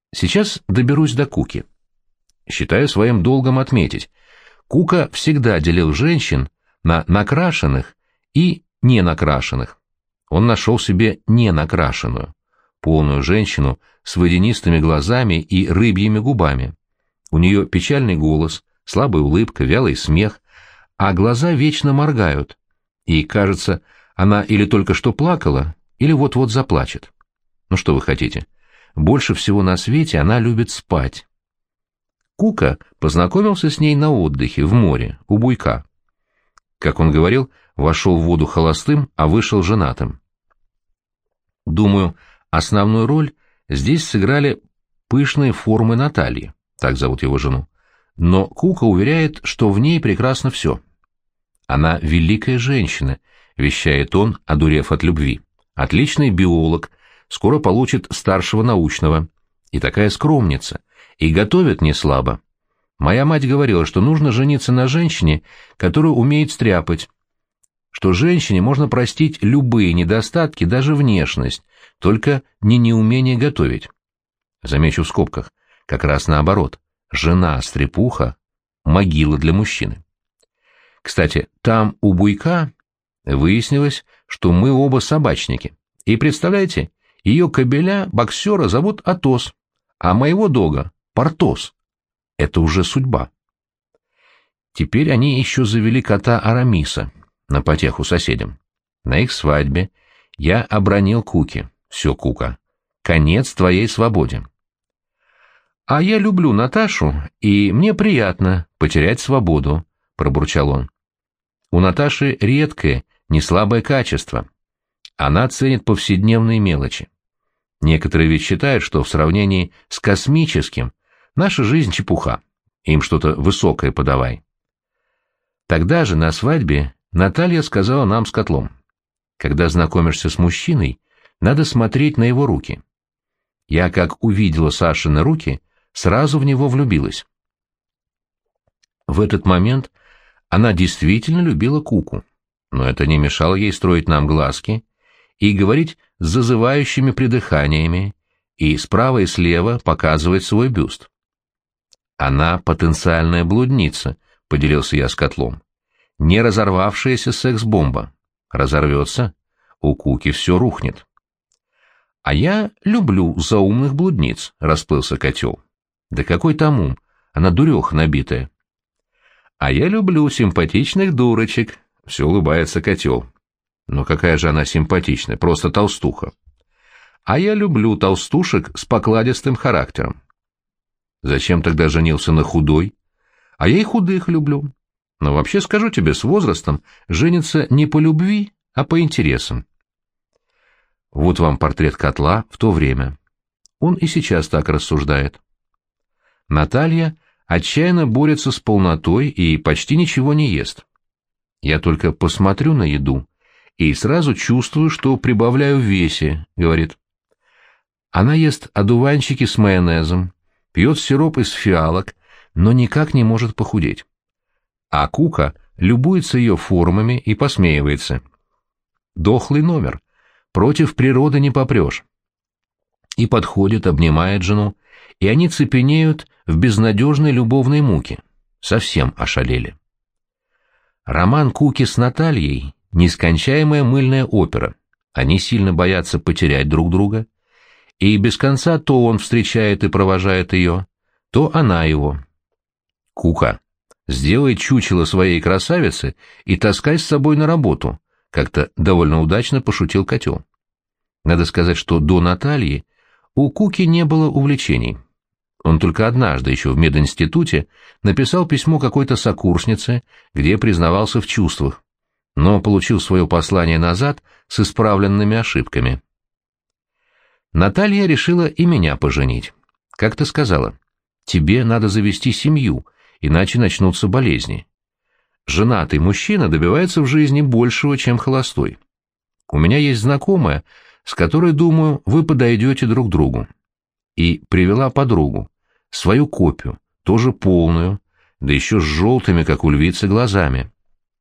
Сейчас доберусь до Куки. Считаю своим долгом отметить. Кука всегда делил женщин на накрашенных и ненакрашенных. Он нашел себе ненакрашенную, полную женщину с водянистыми глазами и рыбьими губами. У нее печальный голос, слабая улыбка, вялый смех, а глаза вечно моргают, и, кажется, она или только что плакала, или вот-вот заплачет. Ну что вы хотите? Больше всего на свете она любит спать. Кука познакомился с ней на отдыхе в море, у буйка. Как он говорил, вошел в воду холостым, а вышел женатым. Думаю, основную роль здесь сыграли пышные формы Натальи, так зовут его жену. Но Кука уверяет, что в ней прекрасно все. Она великая женщина, вещает он, одурев от любви. Отличный биолог, скоро получит старшего научного. И такая скромница, и готовит не слабо. Моя мать говорила, что нужно жениться на женщине, которая умеет стряпать, что женщине можно простить любые недостатки, даже внешность, только не неумение готовить. Замечу в скобках, как раз наоборот. Жена-стряпуха — могила для мужчины. Кстати, там у буйка выяснилось, что мы оба собачники. И представляете, ее кобеля-боксера зовут Атос, а моего дога — Портос. Это уже судьба. Теперь они еще завели кота Арамиса на потеху соседям. На их свадьбе я обронил Куке. Все, Кука, конец твоей свободе. А я люблю Наташу, и мне приятно потерять свободу, пробурчал он. У Наташи редкое, неслабое качество. Она ценит повседневные мелочи. Некоторые ведь считают, что в сравнении с космическим наша жизнь чепуха, им что-то высокое подавай. Тогда же на свадьбе Наталья сказала нам с котлом: когда знакомишься с мужчиной, надо смотреть на его руки. Я, как увидела Сашины руки, сразу в него влюбилась. В этот момент она действительно любила Куку, но это не мешало ей строить нам глазки и говорить с зазывающими придыханиями, и справа и слева показывать свой бюст. Она потенциальная блудница, поделился я с котлом. Не разорвавшаяся секс-бомба. Разорвется, у Куки все рухнет. А я люблю заумных блудниц, расплылся котел. Да какой там ум, она дуреха набитая. А я люблю симпатичных дурочек, все улыбается котел. Но какая же она симпатичная, просто толстуха. А я люблю толстушек с покладистым характером. Зачем тогда женился на худой? А я и худых люблю. Но вообще, скажу тебе, с возрастом женится не по любви, а по интересам. Вот вам портрет котла в то время. Он и сейчас так рассуждает. Наталья отчаянно борется с полнотой и почти ничего не ест. Я только посмотрю на еду и сразу чувствую, что прибавляю в весе, говорит. Она ест одуванчики с майонезом, пьет сироп из фиалок, но никак не может похудеть. А Кука любуется ее формами и посмеивается. Дохлый номер. Против природы не попрешь. И подходит, обнимает жену, и они цепенеют в безнадежной любовной муке. Совсем ошалели. Роман Куки с Натальей — нескончаемая мыльная опера. Они сильно боятся потерять друг друга, и без конца то он встречает и провожает ее, то она его. Кука, сделай чучело своей красавицы и таскай с собой на работу, как-то довольно удачно пошутил котел. Надо сказать, что до Натальи у Куки не было увлечений. Он только однажды, еще в мединституте, написал письмо какой-то сокурснице, где признавался в чувствах, но получил свое послание назад с исправленными ошибками. Наталья решила и меня поженить. Как-то сказала: «Тебе надо завести семью, иначе начнутся болезни. Женатый мужчина добивается в жизни большего, чем холостой. У меня есть знакомая, с которой, думаю, вы подойдете друг другу». И привела подругу, свою копию, тоже полную, да еще с желтыми, как у львицы, глазами.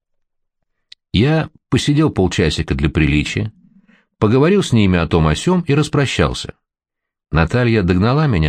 Я посидел полчасика для приличия, поговорил с ними о том о сём и распрощался. Наталья догнала меня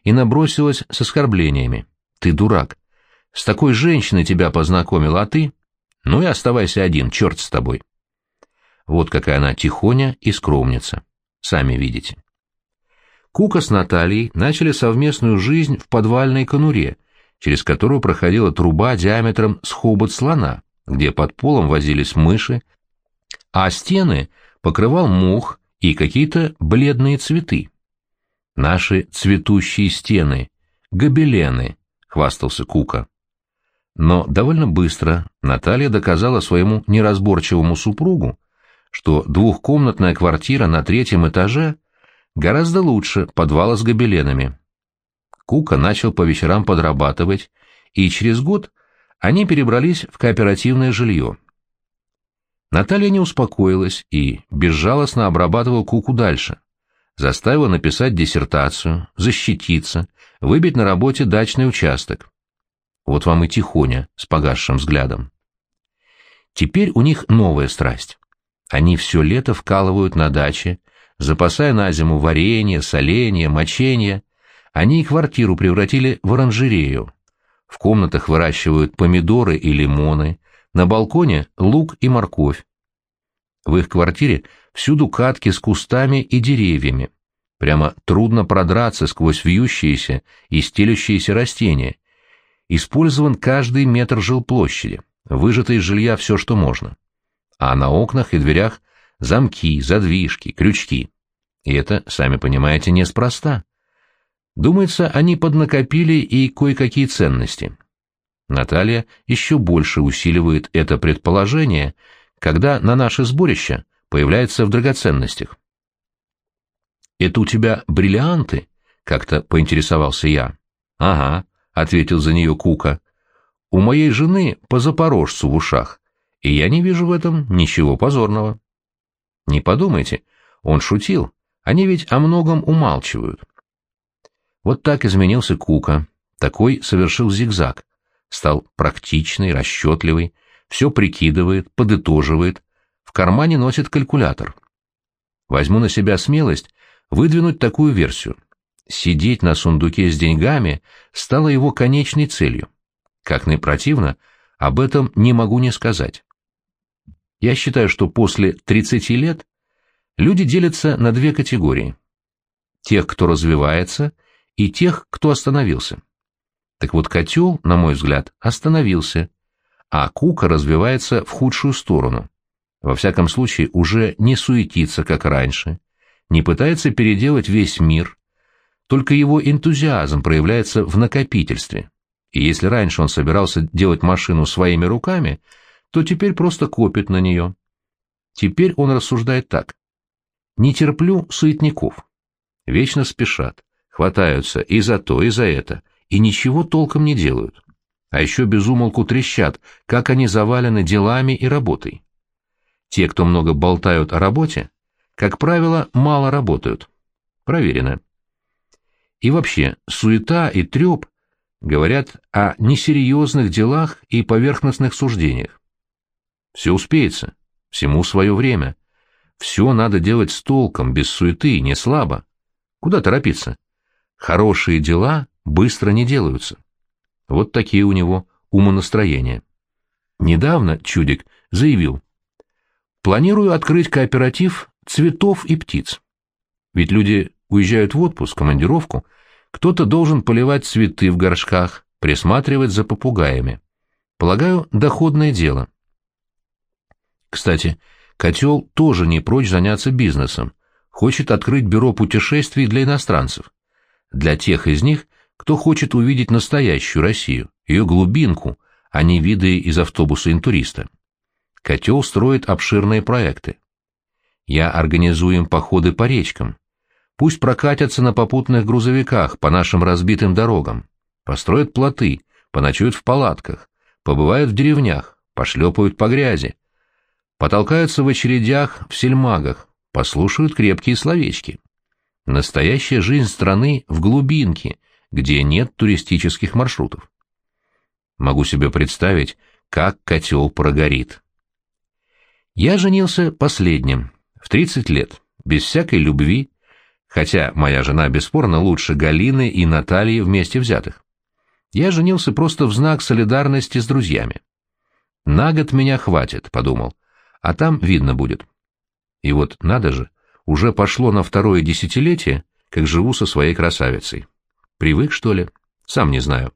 и набросилась с оскорблениями. «Ты дурак! С такой женщиной тебя познакомила, а ты? Ну и оставайся один, черт с тобой!» Вот какая она тихоня и скромница. Сами видите. Кука с Натальей начали совместную жизнь в подвальной конуре, через которую проходила труба диаметром с хобот слона, где под полом возились мыши, а стены покрывал мох и какие-то бледные цветы. «Наши цветущие стены, гобелены», — хвастался Кука. Но довольно быстро Наталья доказала своему неразборчивому супругу, что двухкомнатная квартира на 3-м этаже гораздо лучше подвала с гобеленами. Кука начал по вечерам подрабатывать, и через год они перебрались в кооперативное жилье. Наталья не успокоилась и безжалостно обрабатывала Куку дальше. Заставила написать диссертацию, защититься, выбить на работе дачный участок. Вот вам и тихоня с погасшим взглядом. Теперь у них новая страсть. Они все лето вкалывают на даче, запасая на зиму варенье, соленье, моченье. Они и квартиру превратили в оранжерею. В комнатах выращивают помидоры и лимоны, на балконе лук и морковь. В их квартире всюду катки с кустами и деревьями. Прямо трудно продраться сквозь вьющиеся и стелющиеся растения. Использован каждый метр жилплощади, выжато из жилья все, что можно. А на окнах и дверях замки, задвижки, крючки. И это, сами понимаете, неспроста. Думается, они поднакопили и кое-какие ценности. Наталья еще больше усиливает это предположение, когда на наше сборище появляется в драгоценностях. «Это у тебя бриллианты?» — как-то поинтересовался я. «Ага», — ответил за нее Кука. «У моей жены по запорожцу в ушах, и я не вижу в этом ничего позорного». Не подумайте, он шутил, они ведь о многом умалчивают. Вот так изменился Кука, такой совершил зигзаг, стал практичный, расчетливый, все прикидывает, подытоживает, в кармане носит калькулятор. Возьму на себя смелость выдвинуть такую версию. Сидеть на сундуке с деньгами стало его конечной целью. Как ни противно, об этом не могу не сказать. Я считаю, что после 30 лет люди делятся на 2 категории. Тех, кто развивается, и тех, кто остановился. Так вот, котел, на мой взгляд, остановился, а Кука развивается в худшую сторону. Во всяком случае, уже не суетится, как раньше, не пытается переделать весь мир, только его энтузиазм проявляется в накопительстве. И если раньше он собирался делать машину своими руками, то теперь просто копит на нее. Теперь он рассуждает так. Не терплю суетников. Вечно спешат, хватаются и за то, и за это, и ничего толком не делают. А еще без умолку трещат, как они завалены делами и работой. Те, кто много болтают о работе, как правило, мало работают. Проверено. И вообще, суета и треп говорят о несерьезных делах и поверхностных суждениях. Все успеется, всему свое время. Все надо делать с толком, без суеты, не слабо. Куда торопиться? Хорошие дела быстро не делаются. Вот такие у него умонастроения. Недавно чудик заявил: планирую открыть кооператив цветов и птиц. Ведь люди уезжают в отпуск, командировку, кто-то должен поливать цветы в горшках, присматривать за попугаями. Полагаю, доходное дело. Кстати, котел тоже не прочь заняться бизнесом, хочет открыть бюро путешествий для иностранцев. Для тех из них, кто хочет увидеть настоящую Россию, ее глубинку, а не виды из автобуса интуриста. Котел строит обширные проекты. Я организую им походы по речкам. Пусть прокатятся на попутных грузовиках по нашим разбитым дорогам, построят плоты, поночуют в палатках, побывают в деревнях, пошлепают по грязи, потолкаются в очередях в сельмагах, послушают крепкие словечки. Настоящая жизнь страны в глубинке, где нет туристических маршрутов. Могу себе представить, как котел прогорит. Я женился последним, в 30 лет, без всякой любви, хотя моя жена бесспорно лучше Галины и Натальи вместе взятых. Я женился просто в знак солидарности с друзьями. На год меня хватит, подумал, а там видно будет. И вот, надо же, уже пошло на 2-е десятилетие, как живу со своей красавицей. Привык, что ли? Сам не знаю.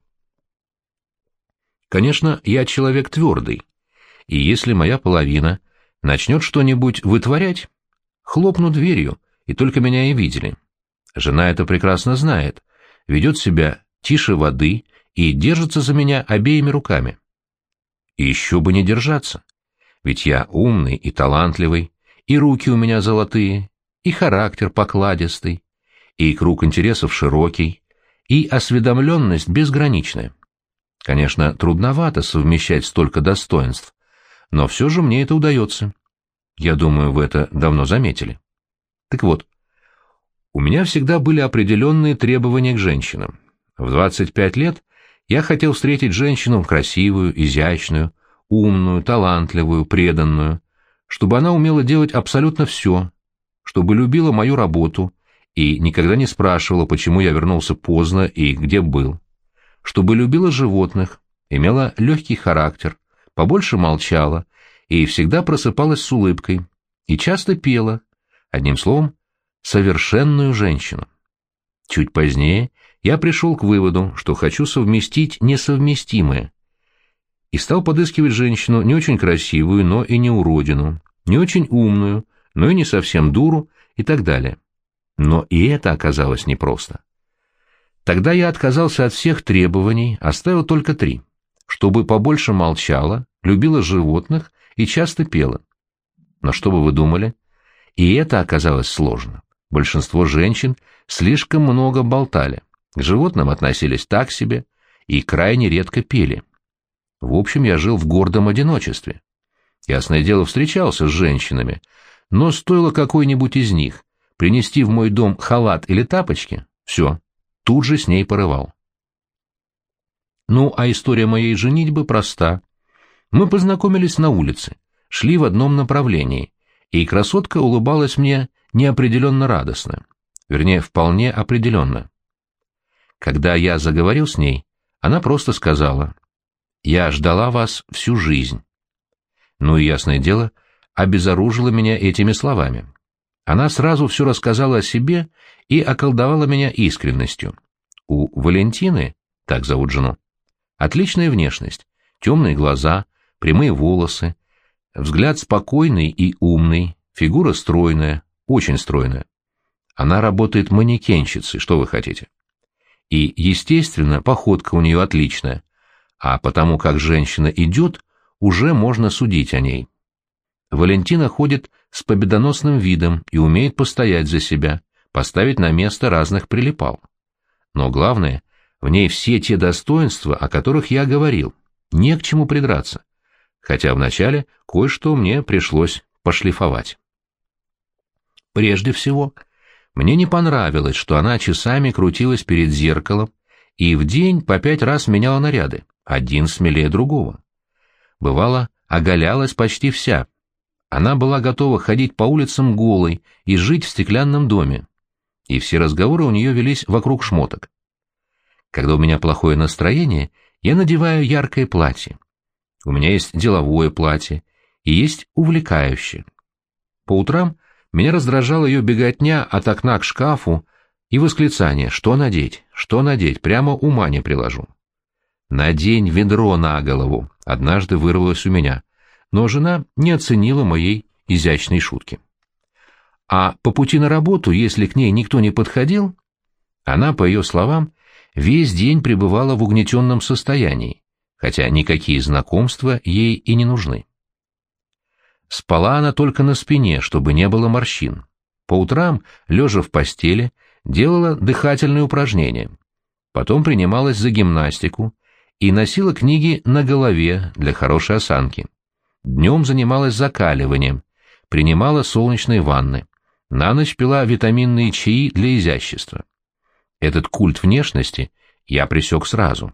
Конечно, я человек твердый, и если моя половина начнет что-нибудь вытворять, хлопну дверью, и только меня и видели. Жена это прекрасно знает, ведет себя тише воды и держится за меня обеими руками. И еще бы не держаться, ведь я умный и талантливый, и руки у меня золотые, и характер покладистый, и круг интересов широкий, и осведомленность безграничная. Конечно, трудновато совмещать столько достоинств, но все же мне это удается. Я думаю, вы это давно заметили. Так вот, у меня всегда были определенные требования к женщинам. В 25 лет я хотел встретить женщину красивую, изящную, умную, талантливую, преданную, чтобы она умела делать абсолютно все, чтобы любила мою работу и никогда не спрашивала, почему я вернулся поздно и где был, чтобы любила животных, имела легкий характер, побольше молчала и всегда просыпалась с улыбкой, и часто пела, одним словом, совершенную женщину. Чуть позднее я пришел к выводу, что хочу совместить несовместимое, и стал подыскивать женщину не очень красивую, но и не уродину, не очень умную, но и не совсем дуру и так далее. Но и это оказалось непросто. Тогда я отказался от всех требований, оставил только 3. Чтобы побольше молчала, любила животных и часто пела. Но что бы вы думали? И это оказалось сложно. Большинство женщин слишком много болтали, к животным относились так себе и крайне редко пели. В общем, я жил в гордом одиночестве. Ясное дело, встречался с женщинами, но стоило какой-нибудь из них принести в мой дом халат или тапочки, все, тут же с ней порывал. Ну, а история моей женитьбы проста. Мы познакомились на улице, шли в одном направлении, и красотка улыбалась мне неопределенно радостно, вернее, вполне определенно. Когда я заговорил с ней, она просто сказала: «Я ждала вас всю жизнь». Ну и, ясное дело, обезоружила меня этими словами. Она сразу все рассказала о себе и околдовала меня искренностью. У Валентины, так зовут жену, отличная внешность, темные глаза, прямые волосы, взгляд спокойный и умный, фигура стройная, очень стройная. Она работает манекенщицей, что вы хотите. И, естественно, походка у нее отличная, а потому как женщина идет, уже можно судить о ней. Валентина ходит с победоносным видом и умеет постоять за себя, поставить на место разных прилипал. Но главное, в ней все те достоинства, о которых я говорил, не к чему придраться, хотя вначале кое-что мне пришлось пошлифовать. Прежде всего, мне не понравилось, что она часами крутилась перед зеркалом и в день по 5 раз меняла наряды, один смелее другого. Бывало, оголялась почти вся. Она была готова ходить по улицам голой и жить в стеклянном доме. И все разговоры у нее велись вокруг шмоток. Когда у меня плохое настроение, я надеваю яркое платье. У меня есть деловое платье и есть увлекающее. По утрам меня раздражала ее беготня от окна к шкафу и восклицание: «Что надеть? Что надеть? Прямо ума не приложу». «Надень ведро на голову», — однажды вырвалось у меня, но жена не оценила моей изящной шутки. А по пути на работу, если к ней никто не подходил, она, по ее словам, весь день пребывала в угнетенном состоянии, хотя никакие знакомства ей и не нужны. Спала она только на спине, чтобы не было морщин. По утрам, лежа в постели, делала дыхательные упражнения. Потом принималась за гимнастику и носила книги на голове для хорошей осанки. Днем занималась закаливанием, принимала солнечные ванны. На ночь пила витаминные чаи для изящества. Этот культ внешности я пресек сразу.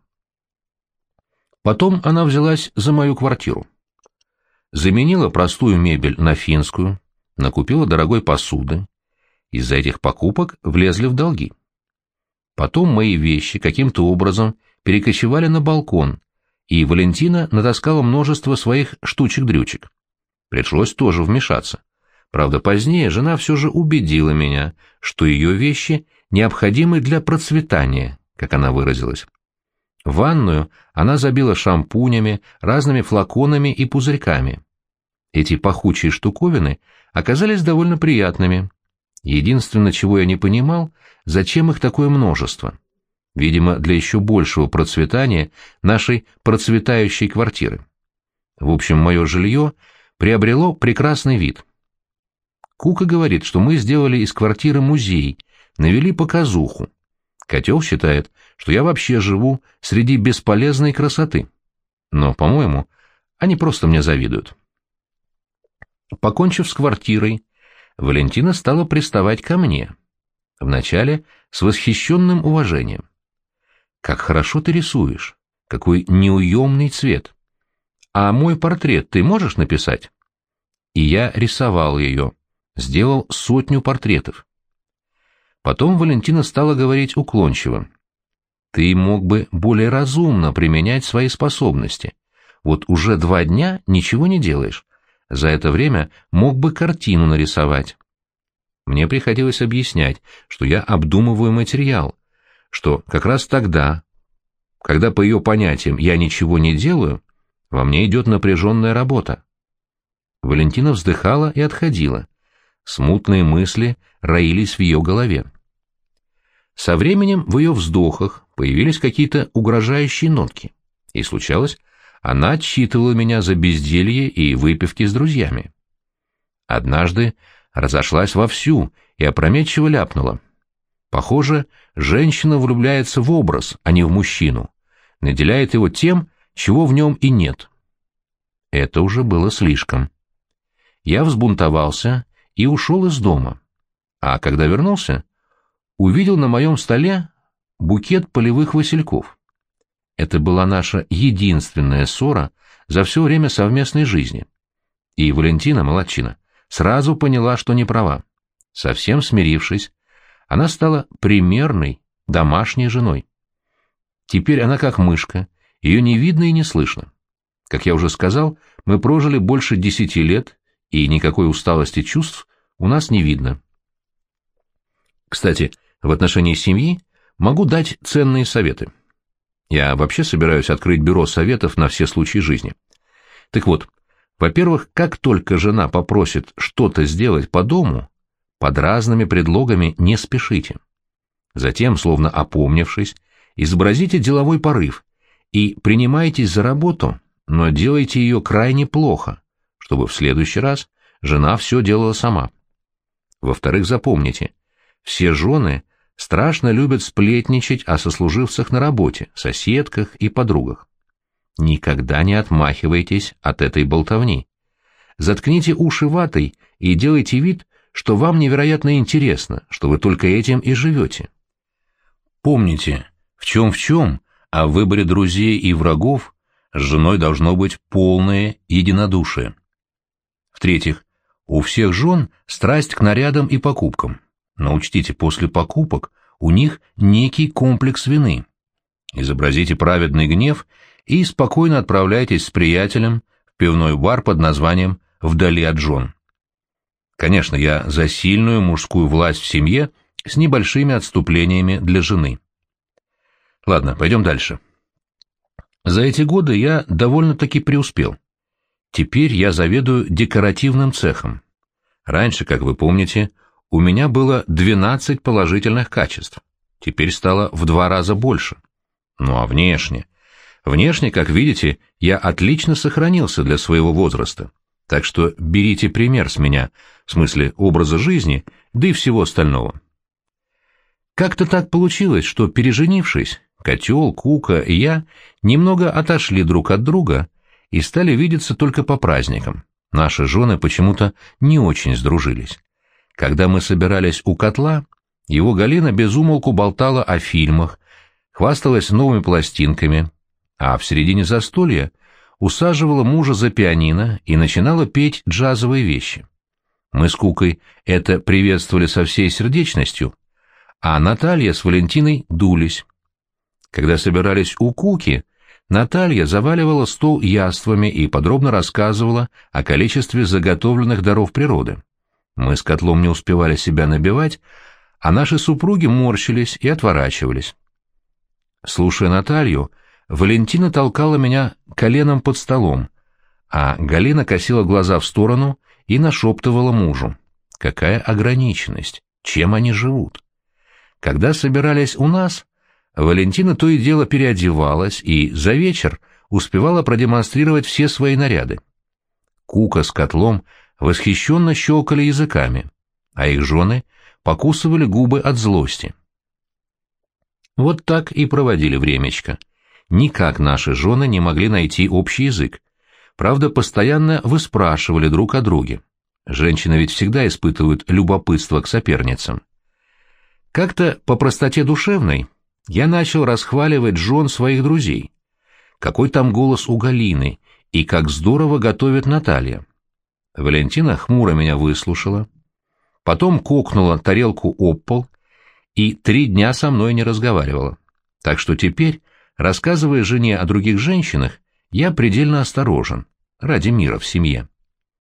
Потом она взялась за мою квартиру. Заменила простую мебель на финскую, накупила дорогой посуды. из-за этих покупок влезли в долги. Потом мои вещи каким-то образом перекочевали на балкон, и Валентина натаскала множество своих штучек-дрючек. Пришлось тоже вмешаться. Правда, позднее жена все же убедила меня, что ее вещи необходимы для процветания, как она выразилась. Ванную она забила шампунями, разными флаконами и пузырьками. Эти пахучие штуковины оказались довольно приятными. Единственное, чего я не понимал, зачем их такое множество. Видимо, для еще большего процветания нашей процветающей квартиры. В общем, мое жилье приобрело прекрасный вид. Кука говорит, что мы сделали из квартиры музей, навели показуху. Котел считает, что я вообще живу среди бесполезной красоты. Но, по-моему, они просто мне завидуют. Покончив с квартирой, Валентина стала приставать ко мне. Вначале с восхищенным уважением. «Как хорошо ты рисуешь! Какой неуемный цвет! А мой портрет ты можешь написать?» И я рисовал ее, сделал 100 портретов. Потом Валентина стала говорить уклончиво. «Ты мог бы более разумно применять свои способности. Вот уже 2 дня ничего не делаешь. За это время мог бы картину нарисовать». Мне приходилось объяснять, что я обдумываю материал, что как раз тогда, когда по ее понятиям я ничего не делаю, во мне идет напряженная работа. Валентина вздыхала и отходила. Смутные мысли роились в ее голове. Со временем в ее вздохах появились какие-то угрожающие нотки, и случалось, она отчитывала меня за безделье и выпивки с друзьями. Однажды разошлась вовсю и опрометчиво ляпнула. Похоже, женщина влюбляется в образ, а не в мужчину, наделяет его тем, чего в нем и нет. Это уже было слишком. Я взбунтовался и ушел из дома, а когда вернулся, увидел на моем столе букет полевых васильков. Это была наша единственная ссора за все время совместной жизни. И Валентина, молодчина, сразу поняла, что не права. Совсем смирившись, она стала примерной домашней женой. Теперь она как мышка, ее не видно и не слышно. Как я уже сказал, мы прожили больше 10 лет, и никакой усталости чувств у нас не видно. Кстати, в отношении семьи могу дать ценные советы. Я вообще собираюсь открыть бюро советов на все случаи жизни. Так вот, во-первых, как только жена попросит что-то сделать по дому, под разными предлогами не спешите. Затем, словно опомнившись, изобразите деловой порыв и принимайтесь за работу, но делайте ее крайне плохо, чтобы в следующий раз жена все делала сама. Во-вторых, запомните, все жены страшно любят сплетничать о сослуживцах на работе, соседках и подругах. Никогда не отмахивайтесь от этой болтовни. Заткните уши ватой и делайте вид, что вам невероятно интересно, что вы только этим и живете. Помните, в чем, а в выборе друзей и врагов с женой должно быть полное единодушие. В-третьих, у всех жен страсть к нарядам и покупкам, но учтите, после покупок у них некий комплекс вины. Изобразите праведный гнев и спокойно отправляйтесь с приятелем в пивной бар под названием «Вдали от жен». Конечно, я за сильную мужскую власть в семье с небольшими отступлениями для жены. Ладно, пойдем дальше. За эти годы я довольно-таки преуспел. Теперь я заведую декоративным цехом. Раньше, как вы помните, у меня было 12 положительных качеств. Теперь стало в 2 раза больше. Ну а внешне? Внешне, как видите, я отлично сохранился для своего возраста. Так что берите пример с меня, в смысле образа жизни, да и всего остального. Как-то так получилось, что, переженившись, котел, Кука и я немного отошли друг от друга и стали видеться только по праздникам. Наши жены почему-то не очень сдружились. Когда мы собирались у котла, его Галина без умолку болтала о фильмах, хвасталась новыми пластинками, а в середине застолья усаживала мужа за пианино и начинала петь джазовые вещи. Мы с Кукой это приветствовали со всей сердечностью, а Наталья с Валентиной дулись. Когда собирались у Куки, Наталья заваливала стол яствами и подробно рассказывала о количестве заготовленных даров природы. Мы с Котлом не успевали себя набивать, а наши супруги морщились и отворачивались. Слушая Наталью, Валентина толкала меня коленом под столом, а Галина косила глаза в сторону и нашептывала мужу. Какая ограниченность! Чем они живут? Когда собирались у нас, Валентина то и дело переодевалась и за вечер успевала продемонстрировать все свои наряды. Кука с Котлом восхищенно щелкали языками, а их жены покусывали губы от злости. Вот так и проводили времечко. Никак наши жены не могли найти общий язык. Правда, постоянно выспрашивали друг о друге. Женщины ведь всегда испытывают любопытство к соперницам. Как-то по простоте душевной я начал расхваливать жен своих друзей. Какой там голос у Галины, и как здорово готовит Наталья. Валентина хмуро меня выслушала, потом кокнула тарелку об пол и 3 дня со мной не разговаривала. Так что теперь, рассказывая жене о других женщинах, я предельно осторожен, ради мира в семье.